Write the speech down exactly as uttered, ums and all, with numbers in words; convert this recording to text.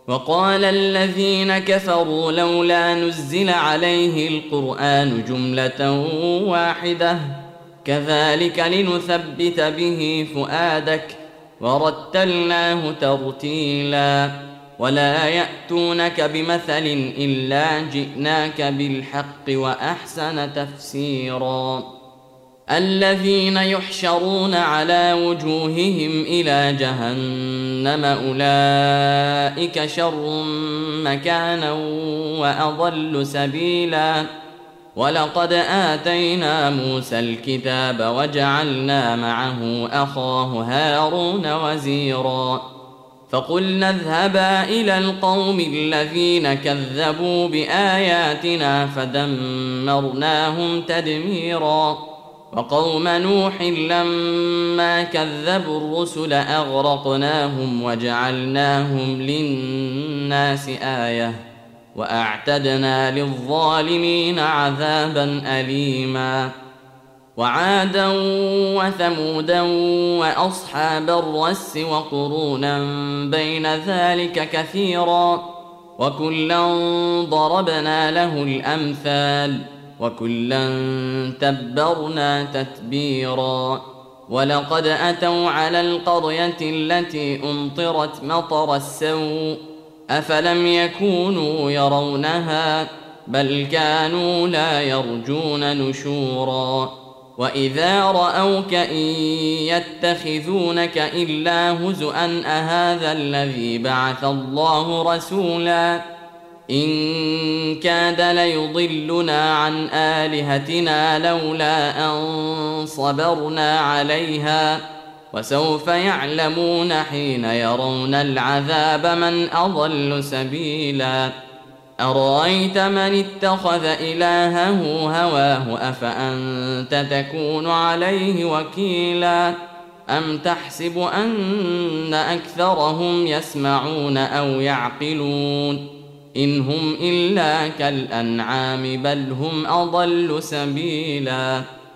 وقال الذين كفروا لولا نزل عليه القرآن جملة واحدة كذلك لنثبت به فؤادك ورتلناه ترتيلا ولا يأتونك بمثل إلا جئناك بالحق وأحسن تفسيرا الذين يحشرون على وجوههم إلى جهنم أولئك شر مكانا وأضل سبيلا ولقد آتينا موسى الكتاب وجعلنا معه أخاه هارون وزيرا فقلنا اذهبا إلى القوم الذين كذبوا بآياتنا فدمرناهم تدميرا وقوم نوح لما كذبوا الرسل أغرقناهم وجعلناهم للناس آية وأعتدنا للظالمين عذابا أليما وعادا وثمودا وأصحاب الرس وقرونا بين ذلك كثيرا وكلا ضربنا له الأمثال وكلا تبرنا تتبيرا ولقد أتوا على القرية التي أمطرت مطر السوء أفلم يكونوا يرونها بل كانوا لا يرجون نشورا وإذا رأوك إن يتخذونك إلا هزؤا أهذا الذي بعث الله رسولا إن كاد ليضلنا عن آلهتنا لولا أن صبرنا عليها وسوف يعلمون حين يرون العذاب من أضل سبيلا أرأيت من اتخذ إلهه هواه أفأنت تكون عليه وكيلا أم تحسب أن أكثرهم يسمعون أو يعقلون إن هم إلا كالأنعام بل هم أضل سبيلا